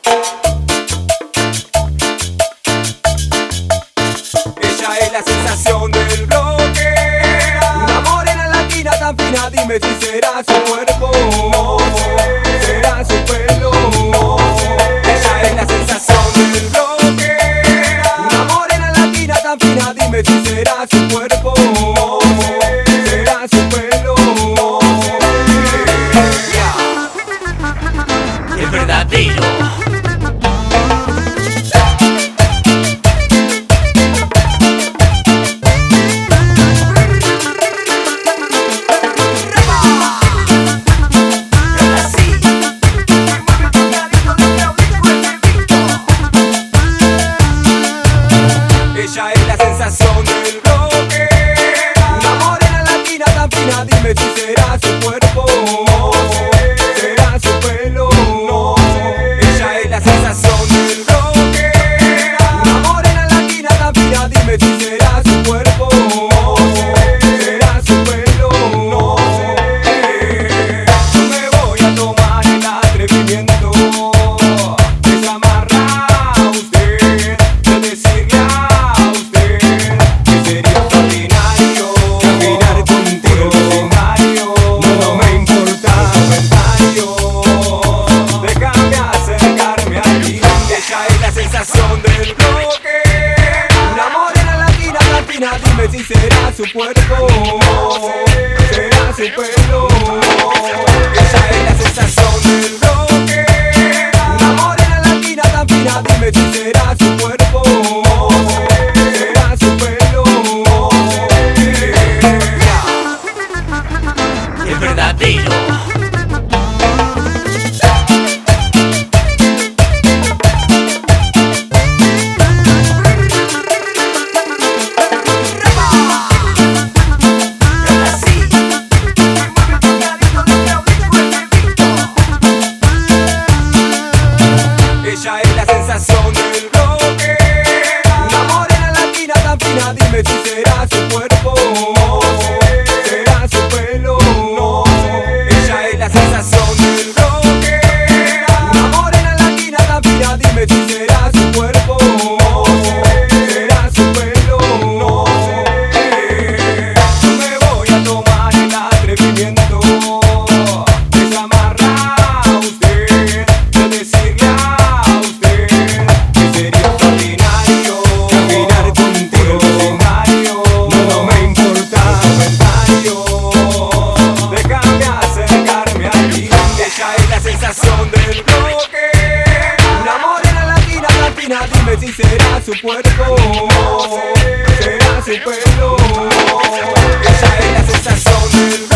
Ella es la sensación del bloque. Una morena latina tan fina, dime si será su cuerpo, no sé, será su pelo, no sé. Ella es la sensación del bloque. Una morena latina tan fina, dime si será su cuerpo, no sé, será su pelo, no sé. Es verdadero. Ella es la sensación del bloque. Una morena latina tan fina, dime si será su cuerpo, no sé, será su pelo, no sé. Ella es la sensación del bloque. Una morena latina tan fina, dime si será su cuerpo, no sé, será su pelo, no sé. Yo me voy a tomar el atrevimiento de llamarla a usted, de decirle a usted que sería extraordinario caminar contigo. No me importa comentario, déjame acercarme a ti. Ella es la sensación del bloque. Una morena latina tan fina, dime si será su cuerpo, será su pelo. Ella es la sensación del bloque. Una morena latina tan fina, dime si será su cuerpo, será su pelo. Es verdadero. Ella es la sensación del bloque. Una morena latina tan fina, dime si será su cuerpo, será su pelo, no sé. Ella es la sensación del bloque. Una morena latina tan fina, dime si será su cuerpo, será su pelo, no sé. Yo me voy a tomar el atrevimiento de llamarla a usted, de decirle a usted que sería extraordinario caminar contigo. No me importa comentario, déjame acercarme a ti. Ella es la sensación del bloque. Una morena latina tan fina, dime si será su cuerpo, será su pelo. Ella es la sensación del bloque.